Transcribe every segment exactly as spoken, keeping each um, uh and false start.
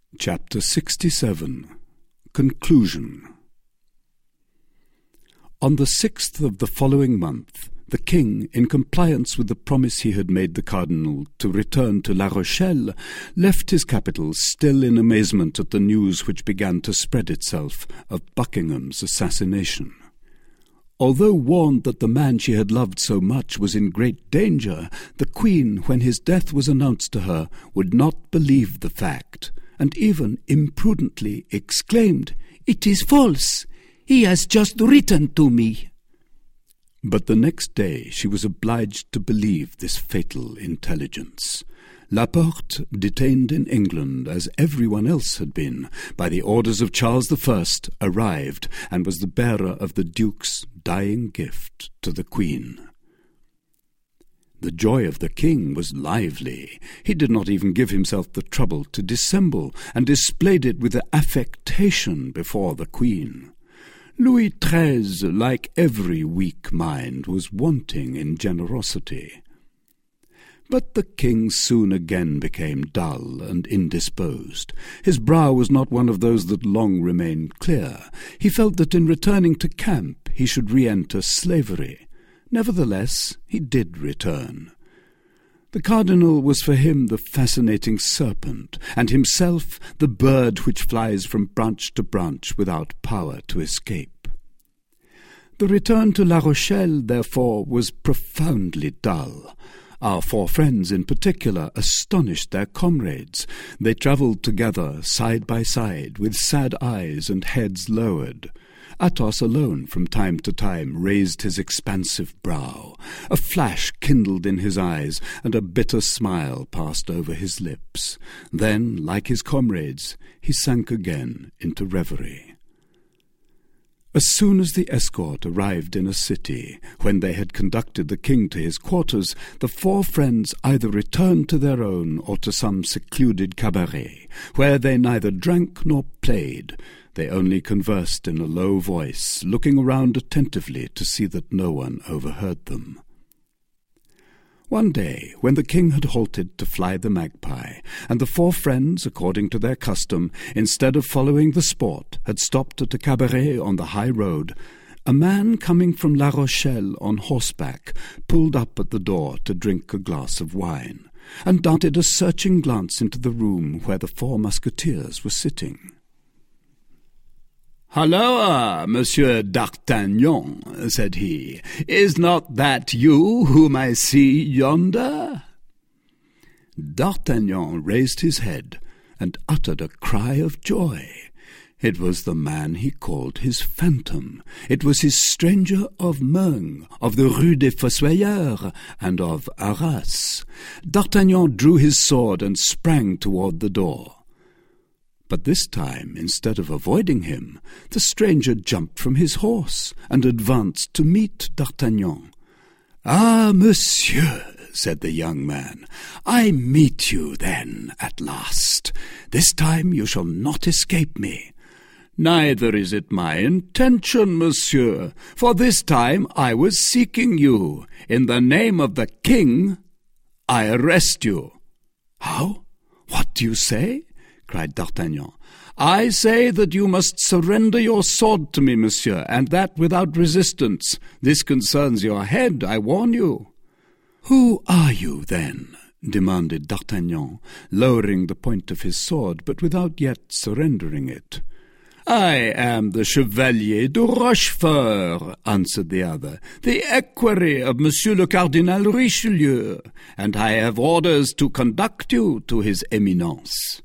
Chapter sixty-seven. Conclusion. On the sixth of the following month, the king, in compliance with the promise he had made the cardinal to return to La Rochelle, left his capital still in amazement at the news which began to spread itself of Buckingham's assassination. Although warned that the man she had loved so much was in great danger, the queen, when his death was announced to her, would not believe the fact, and even imprudently exclaimed, "It is false! He has just written to me." But the next day she was obliged to believe this fatal intelligence. Laporte, detained in England, as everyone else had been, by the orders of Charles the First, arrived, and was the bearer of the Duke's dying gift to the Queen. The joy of the king was lively. He did not even give himself the trouble to dissemble, and displayed it with affectation before the Queen. Louis the Third, like every weak mind, was wanting in generosity. But the king soon again became dull and indisposed. His brow was not one of those that long remain clear. He felt that in returning to camp he should re-enter slavery. Nevertheless, he did return. The cardinal was for him the fascinating serpent, and himself the bird which flies from branch to branch without power to escape. The return to La Rochelle, therefore, was profoundly dull. Our four friends in particular astonished their comrades. They travelled together, side by side, with sad eyes and heads lowered. Athos alone from time to time raised his expansive brow. A flash kindled in his eyes, and a bitter smile passed over his lips. Then, like his comrades, he sank again into reverie. As soon as the escort arrived in a city, when they had conducted the king to his quarters, the four friends either returned to their own or to some secluded cabaret, where they neither drank nor played. They only conversed in a low voice, looking around attentively to see that no one overheard them. One day, when the king had halted to fly the magpie, and the four friends, according to their custom, instead of following the sport, had stopped at a cabaret on the high road, a man coming from La Rochelle on horseback pulled up at the door to drink a glass of wine, and darted a searching glance into the room where the four musketeers were sitting. "Halloa, Monsieur d'Artagnan," said he. "Is not that you whom I see yonder?" D'Artagnan raised his head and uttered a cry of joy. It was the man he called his phantom. It was his stranger of Meung, of the Rue des Fossoyeurs, and of Arras. D'Artagnan drew his sword and sprang toward the door. But this time, instead of avoiding him, the stranger jumped from his horse and advanced to meet D'Artagnan. "Ah, monsieur," said the young man, "I meet you, then, at last. This time you shall not escape me." "Neither is it my intention, monsieur, for this time I was seeking you. In the name of the king, I arrest you." "How? What do you say?" cried D'Artagnan. "I say that you must surrender your sword to me, monsieur, and that without resistance. This concerns your head, I warn you." "Who are you, then?" demanded D'Artagnan, lowering the point of his sword, but without yet surrendering it. "I am the Chevalier de Rochefort," answered the other, "the equerry of Monsieur le Cardinal Richelieu, and I have orders to conduct you to his Eminence."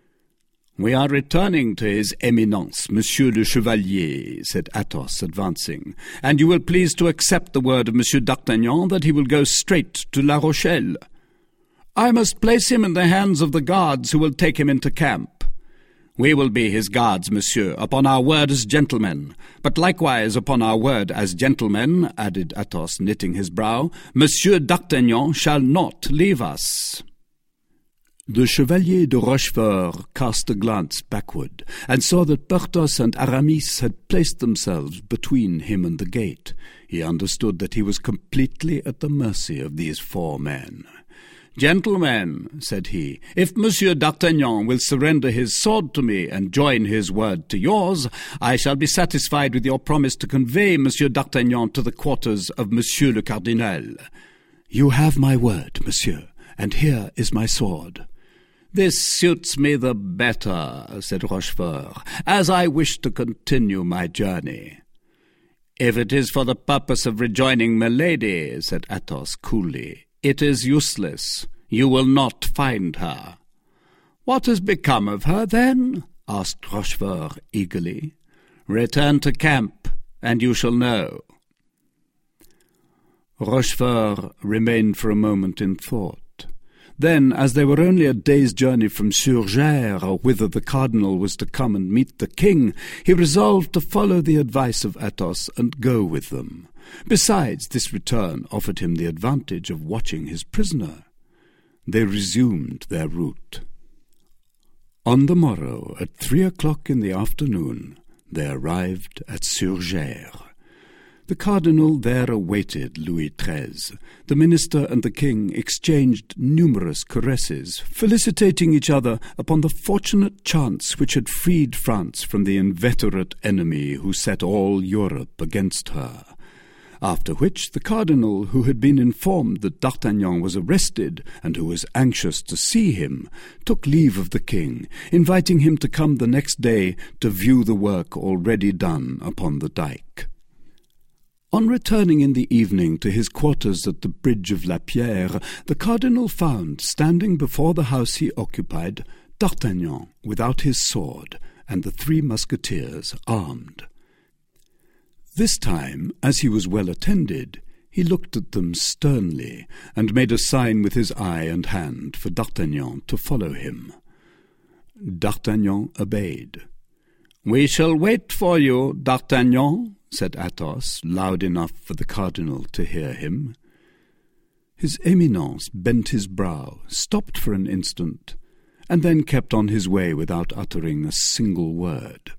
"We are returning to his Eminence, Monsieur le Chevalier," said Athos, advancing, "and you will please to accept the word of Monsieur d'Artagnan that he will go straight to La Rochelle. I must place him in the hands of the guards who will take him into camp. We will be his guards, monsieur, upon our word as gentlemen, but likewise upon our word as gentlemen," added Athos, knitting his brow, "Monsieur d'Artagnan shall not leave us." The Chevalier de Rochefort cast a glance backward, and saw that Porthos and Aramis had placed themselves between him and the gate. He understood that he was completely at the mercy of these four men. "Gentlemen," said he, "if Monsieur d'Artagnan will surrender his sword to me and join his word to yours, I shall be satisfied with your promise to convey Monsieur d'Artagnan to the quarters of Monsieur le Cardinal." "You have my word, monsieur, and here is my sword." "This suits me the better," said Rochefort, "as I wish to continue my journey." "If it is for the purpose of rejoining Milady," said Athos coolly, "it is useless. You will not find her." "What has become of her, then?" asked Rochefort eagerly. "Return to camp, and you shall know." Rochefort remained for a moment in thought. Then, as they were only a day's journey from Surgères, whither the cardinal was to come and meet the king, he resolved to follow the advice of Athos and go with them. Besides, this return offered him the advantage of watching his prisoner. They resumed their route. On the morrow, at three o'clock in the afternoon, they arrived at Surgères. The cardinal there awaited Louis the thirteenth. The minister and the king exchanged numerous caresses, felicitating each other upon the fortunate chance which had freed France from the inveterate enemy who set all Europe against her. After which the cardinal, who had been informed that D'Artagnan was arrested and who was anxious to see him, took leave of the king, inviting him to come the next day to view the work already done upon the dike. On returning in the evening to his quarters at the bridge of La Pierre, the cardinal found, standing before the house he occupied, D'Artagnan without his sword, and the three musketeers armed. This time, as he was well attended, he looked at them sternly, and made a sign with his eye and hand for D'Artagnan to follow him. D'Artagnan obeyed. "We shall wait for you, D'Artagnan," said Athos, loud enough for the cardinal to hear him. His Eminence bent his brow, stopped for an instant, and then kept on his way without uttering a single word.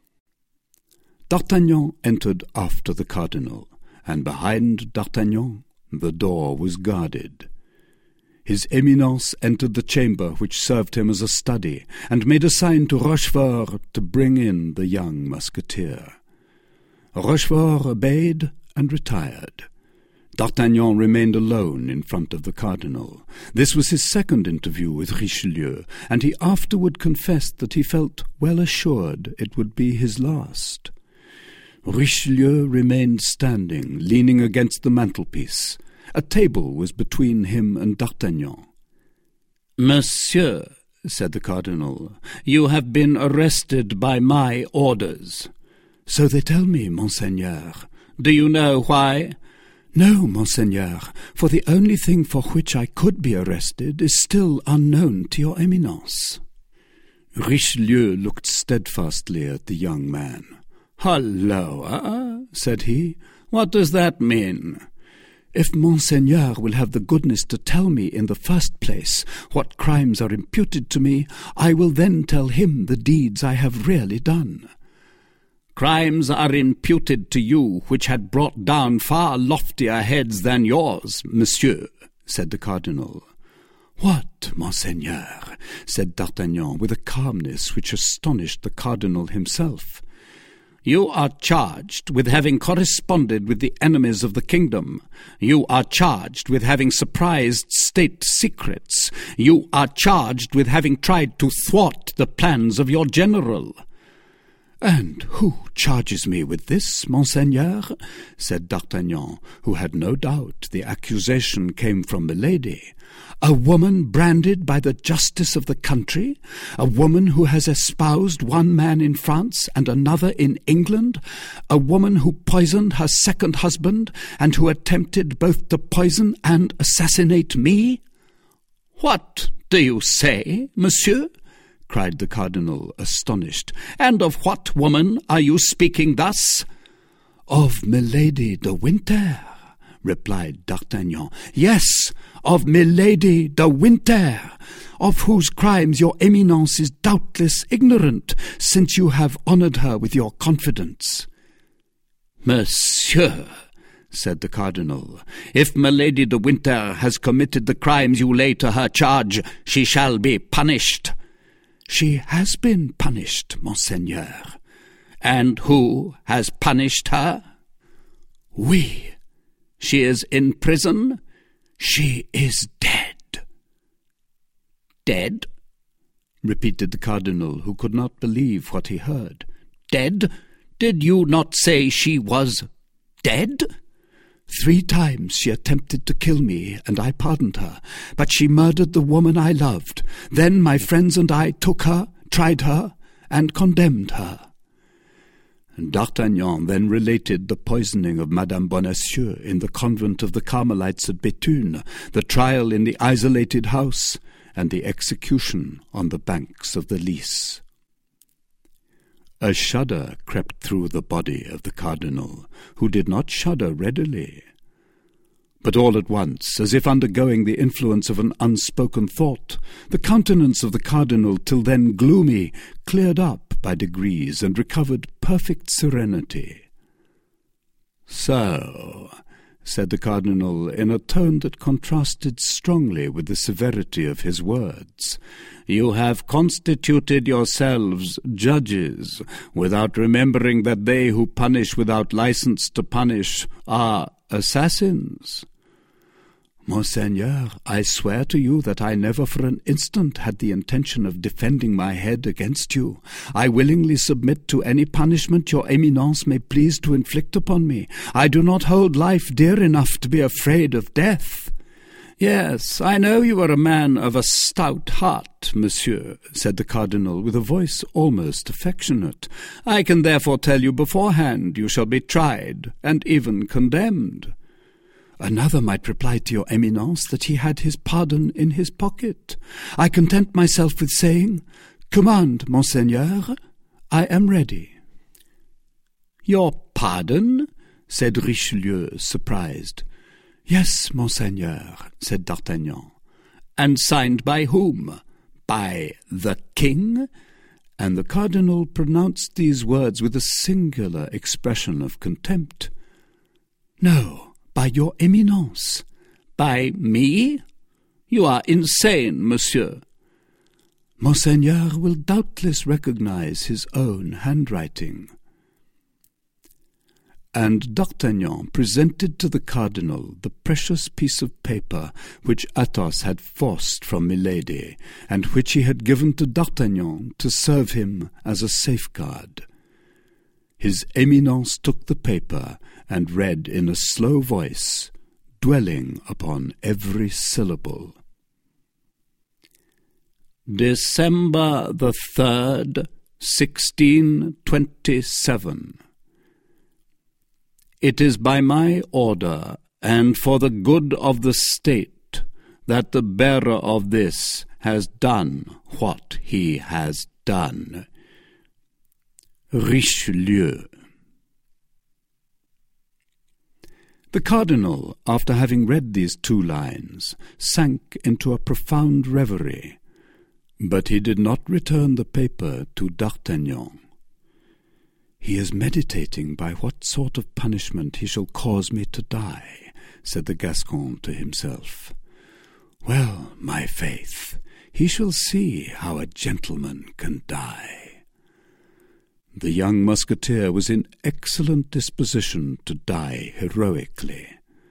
D'Artagnan entered after the cardinal, and behind D'Artagnan the door was guarded. His Eminence entered the chamber which served him as a study, and made a sign to Rochefort to bring in the young musketeer. Rochefort obeyed and retired. D'Artagnan remained alone in front of the cardinal. This was his second interview with Richelieu, and he afterward confessed that he felt well assured it would be his last. Richelieu remained standing, leaning against the mantelpiece. A table was between him and D'Artagnan. "Monsieur," said the cardinal, "you have been arrested by my orders." "So they tell me, monseigneur." "Do you know why?" "No, monseigneur, for the only thing for which I could be arrested is still unknown to your Eminence." Richelieu looked steadfastly at the young man. "Halloa," said he, "what does that mean?" "If monseigneur will have the goodness to tell me in the first place what crimes are imputed to me, I will then tell him the deeds I have really done." "Crimes are imputed to you which had brought down far loftier heads than yours, monsieur," said the cardinal. "What, monseigneur?" said D'Artagnan with a calmness which astonished the cardinal himself. "You are charged with having corresponded with the enemies of the kingdom. You are charged with having surprised state secrets. You are charged with having tried to thwart the plans of your general." "And who charges me with this, monseigneur?" said D'Artagnan, who had no doubt the accusation came from Milady. "A woman branded by the justice of the country? A woman who has espoused one man in France and another in England? A woman who poisoned her second husband, and who attempted both to poison and assassinate me?" "What do you say, monsieur?" cried the cardinal, astonished. "And of what woman are you speaking thus?" "Of Milady de Winter," replied D'Artagnan. "Yes, of Milady de Winter, of whose crimes your Eminence is doubtless ignorant, since you have honoured her with your confidence." "Monsieur," said the cardinal. "If Milady de Winter has committed the crimes you lay to her charge, she shall be punished." "She has been punished, monseigneur." "And who has punished her?" "We." "She is in prison?" "She is dead." "Dead?" repeated the cardinal, who could not believe what he heard. "Dead? Did you not say she was dead?" "Three times she attempted to kill me, and I pardoned her, but she murdered the woman I loved. Then my friends and I took her, tried her, and condemned her." D'Artagnan then related the poisoning of Madame Bonacieux in the convent of the Carmelites at Béthune, the trial in the isolated house, and the execution on the banks of the Lys. A shudder crept through the body of the cardinal, who did not shudder readily. But all at once, as if undergoing the influence of an unspoken thought, the countenance of the cardinal, till then gloomy, cleared up by degrees and recovered perfect serenity. "So," said the cardinal, in a tone that contrasted strongly with the severity of his words, "you have constituted yourselves judges, without remembering that they who punish without license to punish are assassins." "Monseigneur, I swear to you that I never for an instant had the intention of defending my head against you. I willingly submit to any punishment your Eminence may please to inflict upon me. I do not hold life dear enough to be afraid of death." "Yes, I know you are a man of a stout heart, monsieur," said the cardinal, with a voice almost affectionate. "I can therefore tell you beforehand you shall be tried, and even condemned." "Another might reply to your Eminence that he had his pardon in his pocket. I content myself with saying, 'Command, monseigneur, I am ready.'" "Your pardon?" said Richelieu, surprised. "Yes, monseigneur," said D'Artagnan. "And signed by whom? By the king?" And the cardinal pronounced these words with a singular expression of contempt. "No, by your Eminence." "By me? You are insane, monsieur." "Monseigneur will doubtless recognize his own handwriting." And D'Artagnan presented to the cardinal the precious piece of paper which Athos had forced from Milady, and which he had given to D'Artagnan to serve him as a safeguard. His Eminence took the paper and read in a slow voice, dwelling upon every syllable. "December the third, sixteen twenty-seven. It is by my order, and for the good of the state, that the bearer of this has done what he has done. Richelieu." The cardinal, after having read these two lines, sank into a profound reverie, but he did not return the paper to D'Artagnan. "He is meditating by what sort of punishment he shall cause me to die," said the Gascon to himself. "Well, my faith, he shall see how a gentleman can die." The young musketeer was in excellent disposition to die heroically.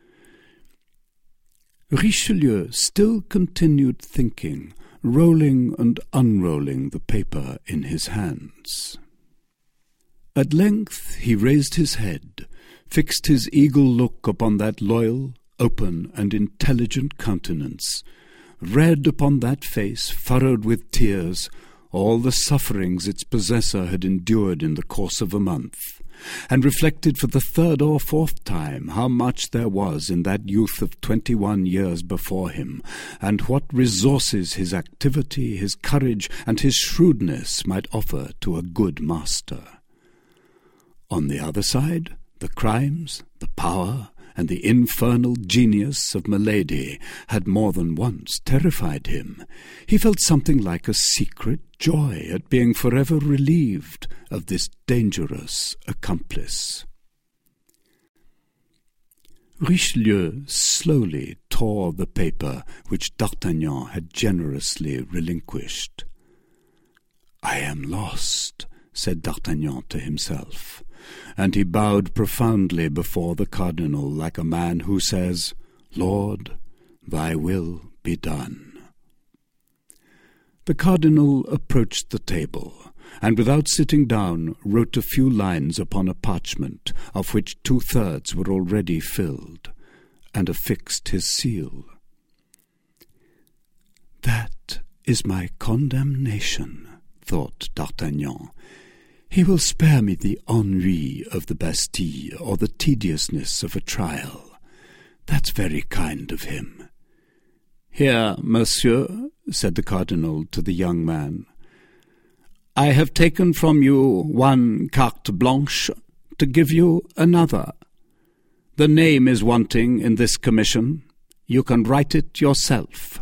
Richelieu still continued thinking, rolling and unrolling the paper in his hands. At length he raised his head, fixed his eagle look upon that loyal, open, and intelligent countenance, read upon that face, furrowed with tears, all the sufferings its possessor had endured in the course of a month, and reflected for the third or fourth time how much there was in that youth of twenty-one years before him, and what resources his activity, his courage, and his shrewdness might offer to a good master. On the other side, the crimes, the power, and the infernal genius of Milady had more than once terrified him. He felt something like a secret joy at being forever relieved of this dangerous accomplice. Richelieu slowly tore the paper which D'Artagnan had generously relinquished. "I am lost," said D'Artagnan to himself, and he bowed profoundly before the cardinal like a man who says, "Lord, thy will be done." The cardinal approached the table, and without sitting down wrote a few lines upon a parchment, of which two-thirds were already filled, and affixed his seal. "That is my condemnation," thought D'Artagnan. "He will spare me the ennui of the Bastille or the tediousness of a trial. That's very kind of him." "Here, monsieur," said the cardinal to the young man, "I have taken from you one carte blanche to give you another. The name is wanting in this commission. You can write it yourself."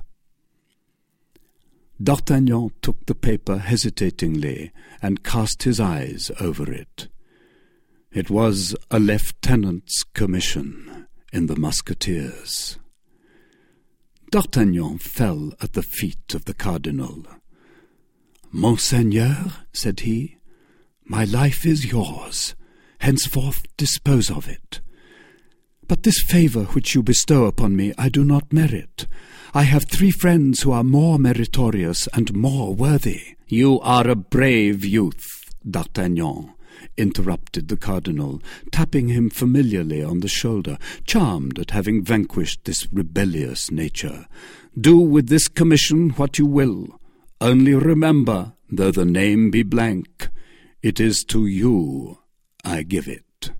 D'Artagnan took the paper hesitatingly and cast his eyes over it. It was a lieutenant's commission in the Musketeers. D'Artagnan fell at the feet of the cardinal. "Monseigneur," said he, "my life is yours. Henceforth dispose of it. But this favour which you bestow upon me I do not merit. I have three friends who are more meritorious and more worthy." "You are a brave youth, D'Artagnan," interrupted the cardinal, tapping him familiarly on the shoulder, charmed at having vanquished this rebellious nature. "Do with this commission what you will. Only remember, though the name be blank, it is to you I give it."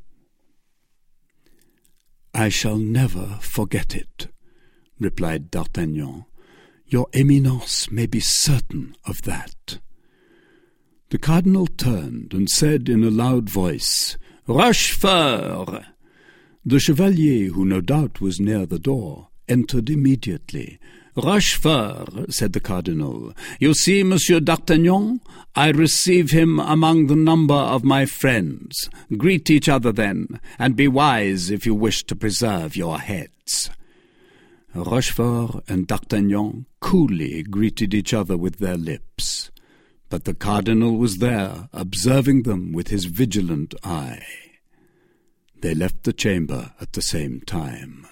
"I shall never forget it," replied D'Artagnan. "Your Eminence may be certain of that." The cardinal turned and said in a loud voice, "Rochefort!" The chevalier, who no doubt was near the door, entered immediately. "Rochefort," said the cardinal, "you see Monsieur D'Artagnan? I receive him among the number of my friends. Greet each other then, and be wise if you wish to preserve your heads." Rochefort and D'Artagnan coolly greeted each other with their lips, but the cardinal was there, observing them with his vigilant eye. They left the chamber at the same time.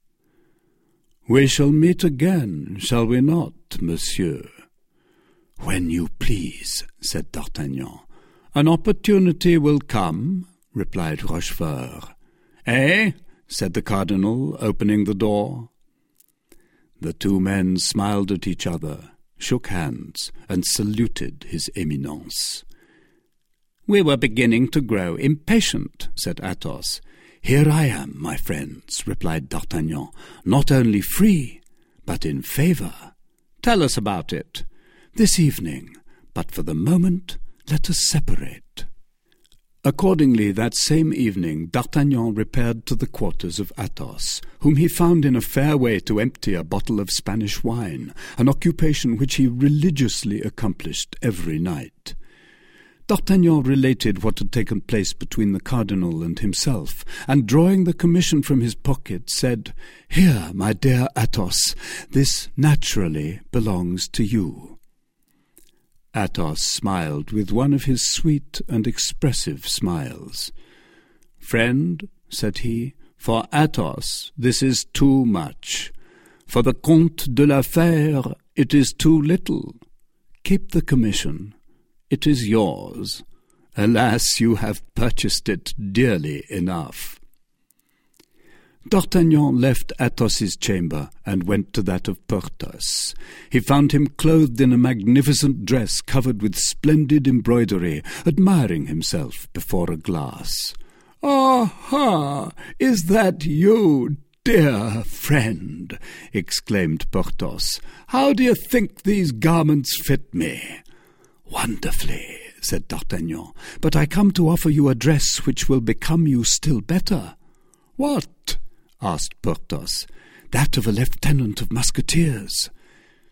"We shall meet again, shall we not, monsieur?" "When you please," said D'Artagnan. "An opportunity will come," replied Rochefort. "Eh?" said the cardinal, opening the door. The two men smiled at each other, shook hands, and saluted his Eminence. "We were beginning to grow impatient," said Athos. "Here I am, my friends," replied D'Artagnan, "not only free, but in favour." "Tell us about it." "This evening, but for the moment let us separate." Accordingly, that same evening, D'Artagnan repaired to the quarters of Athos, whom he found in a fair way to empty a bottle of Spanish wine, an occupation which he religiously accomplished every night. D'Artagnan related what had taken place between the cardinal and himself, and drawing the commission from his pocket, said, "Here, my dear Athos, this naturally belongs to you." Athos smiled with one of his sweet and expressive smiles. "Friend," said he, "for Athos this is too much. For the Comte de la Fère it is too little. Keep the commission. It is yours. Alas, you have purchased it dearly enough." D'Artagnan left Athos's chamber and went to that of Porthos. He found him clothed in a magnificent dress covered with splendid embroidery, admiring himself before a glass. "Aha! Is that you, dear friend?" exclaimed Porthos. "How do you think these garments fit me?" "Wonderfully," said D'Artagnan, "but I come to offer you a dress which will become you still better." "What?" asked Porthos. "That of a lieutenant of musketeers."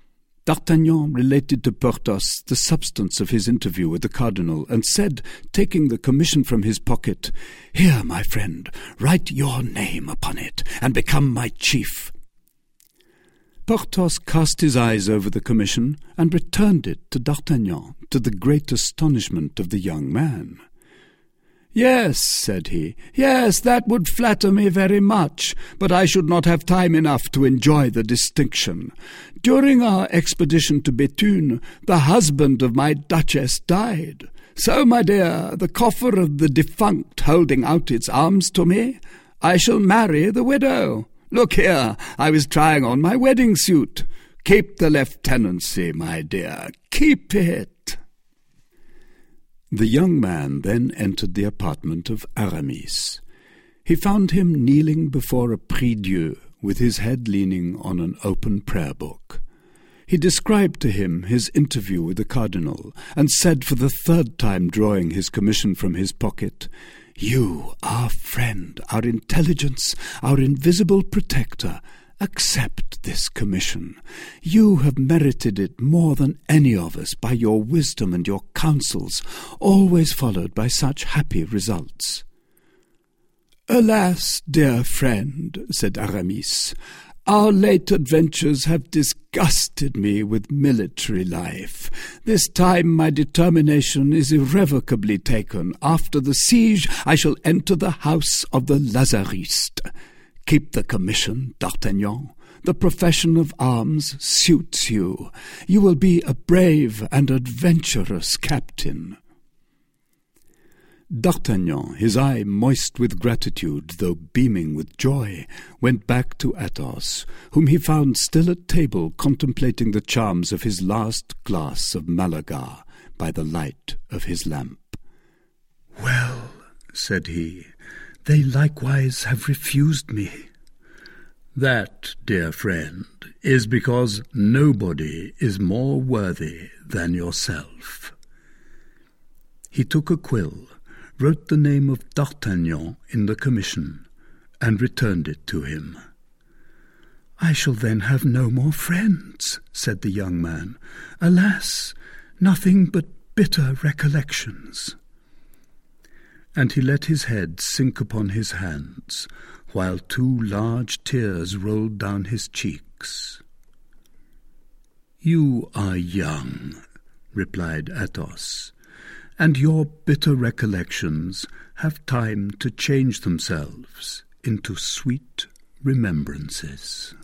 D'Artagnan related to Porthos the substance of his interview with the cardinal, and said, taking the commission from his pocket, "Here, my friend, write your name upon it, and become my chief." Porthos cast his eyes over the commission, and returned it to D'Artagnan, to the great astonishment of the young man. "Yes," said he, "yes, that would flatter me very much, but I should not have time enough to enjoy the distinction. During our expedition to Béthune, the husband of my duchess died. So, my dear, the coffer of the defunct holding out its arms to me, I shall marry the widow. Look here, I was trying on my wedding suit. Keep the lieutenancy, my dear, keep it." The young man then entered the apartment of Aramis. He found him kneeling before a prie-dieu, with his head leaning on an open prayer-book. He described to him his interview with the cardinal, and said for the third time, drawing his commission from his pocket, "You, our friend, our intelligence, our invisible protector, accept this commission. You have merited it more than any of us by your wisdom and your counsels, always followed by such happy results." "Alas, dear friend," said Aramis, "our late adventures have disgusted me with military life. This time my determination is irrevocably taken. After the siege I shall enter the house of the Lazariste. Keep the commission, D'Artagnan. The profession of arms suits you. You will be a brave and adventurous captain." D'Artagnan, his eye moist with gratitude, though beaming with joy, went back to Athos, whom he found still at table contemplating the charms of his last glass of Malaga by the light of his lamp. "Well," said he, "they likewise have refused me." "That, dear friend, is because nobody is more worthy than yourself." He took a quill, wrote the name of D'Artagnan in the commission, and returned it to him. "I shall then have no more friends," said the young man. "Alas, nothing but bitter recollections." And he let his head sink upon his hands, while two large tears rolled down his cheeks. "You are young," replied Athos, "and your bitter recollections have time to change themselves into sweet remembrances."